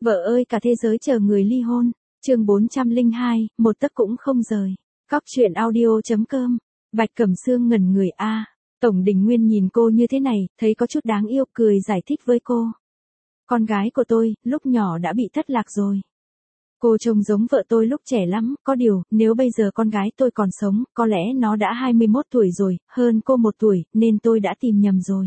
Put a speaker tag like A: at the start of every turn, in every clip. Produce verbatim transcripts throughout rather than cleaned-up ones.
A: Vợ ơi cả thế giới chờ người ly hôn. Chương bốn trăm lẻ hai, một tấc cũng không rời. Cóc truyện audio chấm com. Bạch Cẩm Sương ngẩn người a. À. Tổng Đình Nguyên nhìn cô như thế này, thấy có chút đáng yêu, cười giải thích với cô. Con gái của tôi, lúc nhỏ đã bị thất lạc rồi. Cô trông giống vợ tôi lúc trẻ lắm, có điều, nếu bây giờ con gái tôi còn sống, có lẽ nó đã hai mươi mốt tuổi rồi, hơn cô một tuổi, nên tôi đã tìm nhầm rồi.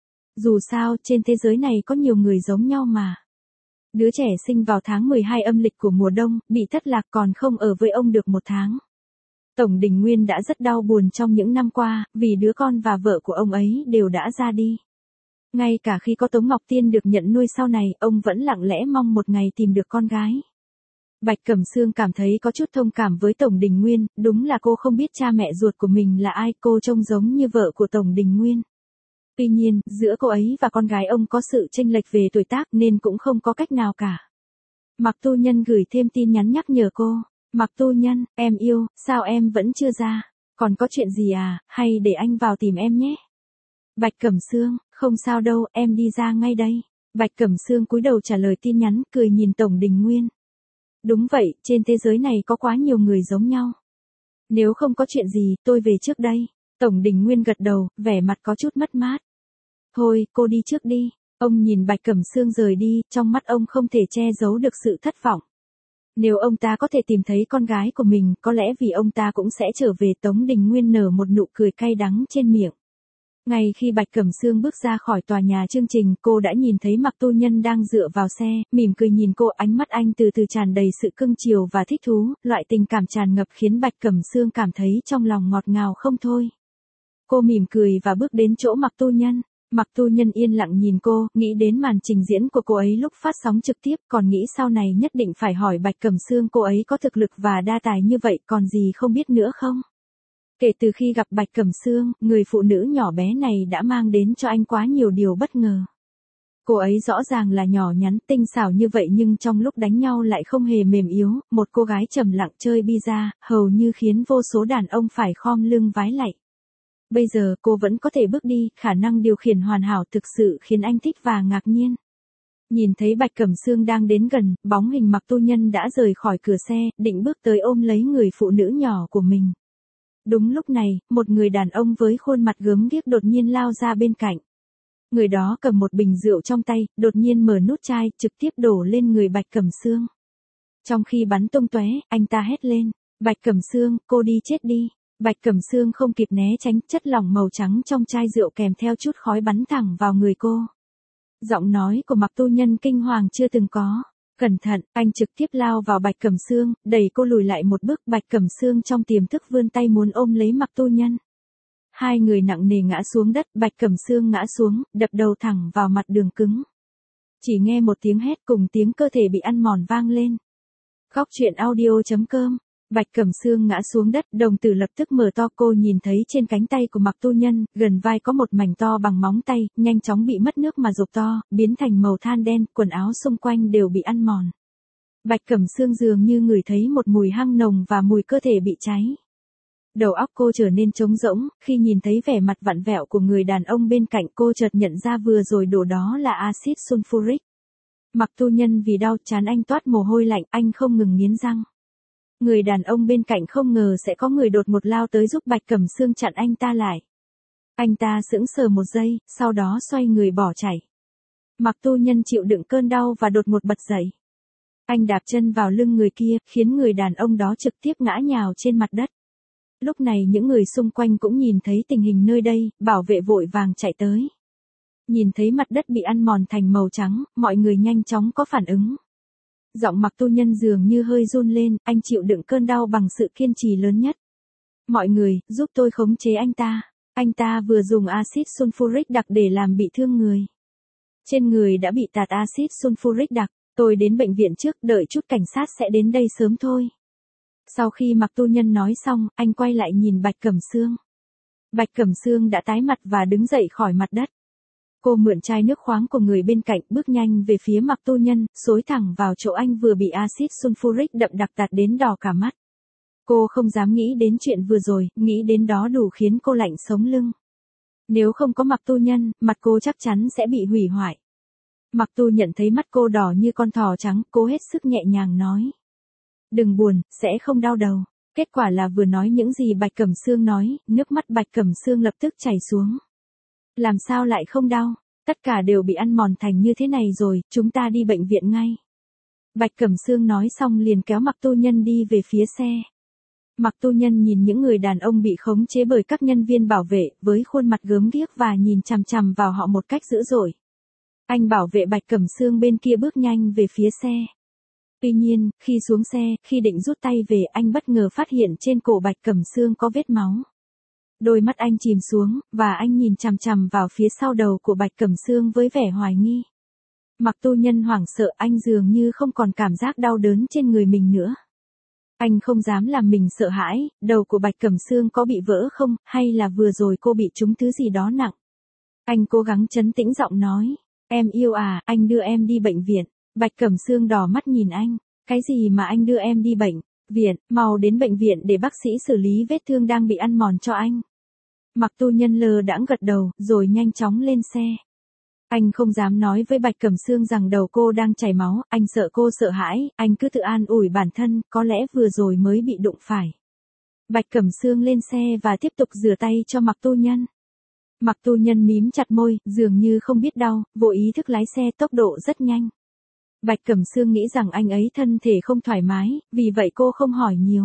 A: Dù sao, trên thế giới này có nhiều người giống nhau mà. Đứa trẻ sinh vào tháng mười hai âm lịch của mùa đông, bị thất lạc còn không ở với ông được một tháng. Tổng Đình Nguyên đã rất đau buồn trong những năm qua, vì đứa con và vợ của ông ấy đều đã ra đi. Ngay cả khi có Tống Ngọc Tiên được nhận nuôi sau này, ông vẫn lặng lẽ mong một ngày tìm được con gái. Bạch Cẩm Sương cảm thấy có chút thông cảm với Tổng Đình Nguyên, đúng là cô không biết cha mẹ ruột của mình là ai, cô trông giống như vợ của Tổng Đình Nguyên. Tuy nhiên, giữa cô ấy và con gái ông có sự chênh lệch về tuổi tác nên cũng không có cách nào cả. Mạc Tu Nhân gửi thêm tin nhắn nhắc nhở cô. Mạc Tu Nhân, em yêu, sao em vẫn chưa ra? Còn có chuyện gì à, hay để anh vào tìm em nhé? Bạch Cẩm Sương, không sao đâu, em đi ra ngay đây. Bạch Cẩm Sương cúi đầu trả lời tin nhắn, cười nhìn Tổng Đình Nguyên. Đúng vậy, trên thế giới này có quá nhiều người giống nhau. Nếu không có chuyện gì, tôi về trước đây. Tổng Đình Nguyên gật đầu, vẻ mặt có chút mất mát. Thôi, cô đi trước đi. Ông nhìn Bạch Cẩm Sương rời đi, trong mắt ông không thể che giấu được sự thất vọng. Nếu ông ta có thể tìm thấy con gái của mình, có lẽ vì ông ta cũng sẽ trở về. Tống Đình Nguyên nở một nụ cười cay đắng trên miệng. Ngay khi Bạch Cẩm Sương bước ra khỏi tòa nhà chương trình, cô đã nhìn thấy Mạc Tu Nhân đang dựa vào xe, mỉm cười nhìn cô, ánh mắt anh từ từ tràn đầy sự cưng chiều và thích thú, loại tình cảm tràn ngập khiến Bạch Cẩm Sương cảm thấy trong lòng ngọt ngào không thôi. Cô mỉm cười và bước đến chỗ Mạc Tu Nhân. Mạc Tu Nhân yên lặng nhìn cô, nghĩ đến màn trình diễn của cô ấy lúc phát sóng trực tiếp, còn nghĩ sau này nhất định phải hỏi Bạch Cẩm Sương cô ấy có thực lực và đa tài như vậy còn gì không biết nữa không? Kể từ khi gặp Bạch Cẩm Sương, người phụ nữ nhỏ bé này đã mang đến cho anh quá nhiều điều bất ngờ. Cô ấy rõ ràng là nhỏ nhắn, tinh xảo như vậy nhưng trong lúc đánh nhau lại không hề mềm yếu, một cô gái trầm lặng chơi bi-a, hầu như khiến vô số đàn ông phải khom lưng vái lạy. Bây giờ cô vẫn có thể bước đi, khả năng điều khiển hoàn hảo thực sự khiến anh thích và ngạc nhiên. Nhìn thấy Bạch Cẩm Sương đang đến gần, bóng hình Mạc Tu Nhân đã rời khỏi cửa xe, định bước tới ôm lấy người phụ nữ nhỏ của mình. Đúng lúc này, một người đàn ông với khuôn mặt gớm ghiếc đột nhiên lao ra bên cạnh. Người đó cầm một bình rượu trong tay, đột nhiên mở nút chai, trực tiếp đổ lên người Bạch Cẩm Sương. Trong khi bắn tung tóe, anh ta hét lên, Bạch Cẩm Sương, cô đi chết đi. Bạch Cẩm Sương không kịp né tránh, chất lỏng màu trắng trong chai rượu kèm theo chút khói bắn thẳng vào người cô. Giọng nói của Mạc Tu Nhân kinh hoàng chưa từng có. Cẩn thận, anh trực tiếp lao vào Bạch Cẩm Sương, đẩy cô lùi lại một bước. Bạch Cẩm Sương trong tiềm thức vươn tay muốn ôm lấy Mạc Tu Nhân. Hai người nặng nề ngã xuống đất, Bạch Cẩm Sương ngã xuống, đập đầu thẳng vào mặt đường cứng. Chỉ nghe một tiếng hét cùng tiếng cơ thể bị ăn mòn vang lên. Cóc truyện audio chấm com. Bạch Cẩm Sương ngã xuống đất, đồng tử lập tức mở to, cô nhìn thấy trên cánh tay của Mạc Tu Nhân, gần vai có một mảnh to bằng móng tay, nhanh chóng bị mất nước mà rục to, biến thành màu than đen, quần áo xung quanh đều bị ăn mòn. Bạch Cẩm Sương dường như ngửi thấy một mùi hăng nồng và mùi cơ thể bị cháy. Đầu óc cô trở nên trống rỗng, khi nhìn thấy vẻ mặt vặn vẹo của người đàn ông bên cạnh cô chợt nhận ra vừa rồi đổ đó là axit sulfuric. Mạc Tu Nhân vì đau chán anh toát mồ hôi lạnh, anh không ngừng nghiến răng. Người đàn ông bên cạnh không ngờ sẽ có người đột ngột lao tới giúp Bạch Cẩm Sương chặn anh ta lại. Anh ta sững sờ một giây, sau đó xoay người bỏ chạy. Mạc Tu Nhân chịu đựng cơn đau và đột ngột bật dậy. Anh đạp chân vào lưng người kia, khiến người đàn ông đó trực tiếp ngã nhào trên mặt đất. Lúc này những người xung quanh cũng nhìn thấy tình hình nơi đây, bảo vệ vội vàng chạy tới. Nhìn thấy mặt đất bị ăn mòn thành màu trắng, mọi người nhanh chóng có phản ứng. Giọng Mạc Tu Nhân dường như hơi run lên, anh chịu đựng cơn đau bằng sự kiên trì lớn nhất. Mọi người, giúp tôi khống chế anh ta. Anh ta vừa dùng axit sulfuric đặc để làm bị thương người. Trên người đã bị tạt axit sulfuric đặc, tôi đến bệnh viện trước, đợi chút cảnh sát sẽ đến đây sớm thôi. Sau khi Mạc Tu Nhân nói xong, anh quay lại nhìn Bạch Cẩm Sương. Bạch Cẩm Sương đã tái mặt và đứng dậy khỏi mặt đất. Cô mượn chai nước khoáng của người bên cạnh, bước nhanh về phía Mạc Tu Nhân, xối thẳng vào chỗ anh vừa bị axit sulfuric đậm đặc tạt đến đỏ cả mắt. Cô không dám nghĩ đến chuyện vừa rồi, nghĩ đến đó đủ khiến cô lạnh sống lưng. Nếu không có Mạc Tu Nhân, mặt cô chắc chắn sẽ bị hủy hoại. Mặc Tu nhận thấy mắt cô đỏ như con thỏ trắng, cố hết sức nhẹ nhàng nói. Đừng buồn, sẽ không đau đầu. Kết quả là vừa nói những gì Bạch Cẩm Sương nói, nước mắt Bạch Cẩm Sương lập tức chảy xuống. Làm sao lại không đau? Tất cả đều bị ăn mòn thành như thế này rồi, chúng ta đi bệnh viện ngay. Bạch Cẩm Sương nói xong liền kéo Mặc Tu Nhân đi về phía xe. Mặc Tu Nhân nhìn những người đàn ông bị khống chế bởi các nhân viên bảo vệ, với khuôn mặt gớm ghiếc và nhìn chằm chằm vào họ một cách dữ dội. Anh bảo vệ Bạch Cẩm Sương bên kia bước nhanh về phía xe. Tuy nhiên, khi xuống xe, khi định rút tay về, anh bất ngờ phát hiện trên cổ Bạch Cẩm Sương có vết máu. Đôi mắt anh chìm xuống, và anh nhìn chằm chằm vào phía sau đầu của Bạch Cẩm Sương với vẻ hoài nghi. Mặc Tu Nhân hoảng sợ, anh dường như không còn cảm giác đau đớn trên người mình nữa. Anh không dám làm mình sợ hãi, đầu của Bạch Cẩm Sương có bị vỡ không, hay là vừa rồi cô bị trúng thứ gì đó nặng. Anh cố gắng trấn tĩnh giọng nói, em yêu à, anh đưa em đi bệnh viện. Bạch Cẩm Sương đỏ mắt nhìn anh, cái gì mà anh đưa em đi bệnh viện, mau đến bệnh viện để bác sĩ xử lý vết thương đang bị ăn mòn cho anh. Mặc Tu Nhân lơ đãng gật đầu, rồi nhanh chóng lên xe. Anh không dám nói với Bạch Cẩm Sương rằng đầu cô đang chảy máu, anh sợ cô sợ hãi, anh cứ tự an ủi bản thân, có lẽ vừa rồi mới bị đụng phải. Bạch Cẩm Sương lên xe và tiếp tục rửa tay cho Mặc Tu Nhân. Mặc Tu Nhân mím chặt môi, dường như không biết đau, vô ý thức lái xe tốc độ rất nhanh. Bạch Cẩm Sương nghĩ rằng anh ấy thân thể không thoải mái, vì vậy cô không hỏi nhiều.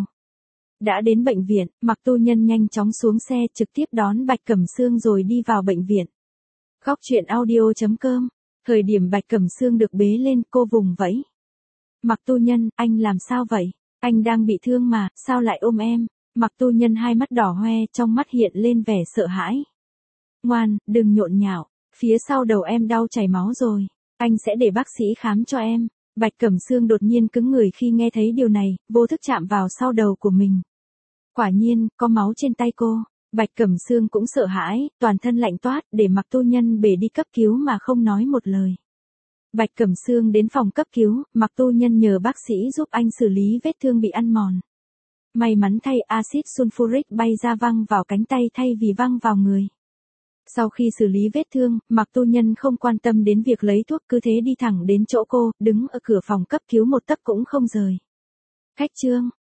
A: Đã đến bệnh viện, Mặc Tu Nhân nhanh chóng xuống xe trực tiếp đón Bạch Cẩm Sương rồi đi vào bệnh viện. Góc truyện audio chấm com. Thời điểm Bạch Cẩm Sương được bế lên, cô vùng vẫy. Mặc Tu Nhân, anh làm sao vậy? Anh đang bị thương mà, sao lại ôm em? Mặc Tu Nhân hai mắt đỏ hoe, trong mắt hiện lên vẻ sợ hãi. Ngoan, đừng nhộn nhạo, phía sau đầu em đau chảy máu rồi. Anh sẽ để bác sĩ khám cho em. Bạch Cẩm Sương đột nhiên cứng người khi nghe thấy điều này, vô thức chạm vào sau đầu của mình. Quả nhiên, có máu trên tay cô. Bạch Cẩm Sương cũng sợ hãi, toàn thân lạnh toát, để Mặc Tu Nhân bế đi cấp cứu mà không nói một lời. Bạch Cẩm Sương đến phòng cấp cứu, Mặc Tu Nhân nhờ bác sĩ giúp anh xử lý vết thương bị ăn mòn. May mắn thay, axit sulfuric bay ra văng vào cánh tay thay vì văng vào người. Sau khi xử lý vết thương, Mặc Tu Nhân không quan tâm đến việc lấy thuốc, cứ thế đi thẳng đến chỗ cô, đứng ở cửa phòng cấp cứu một tấc cũng không rời. Khách trương,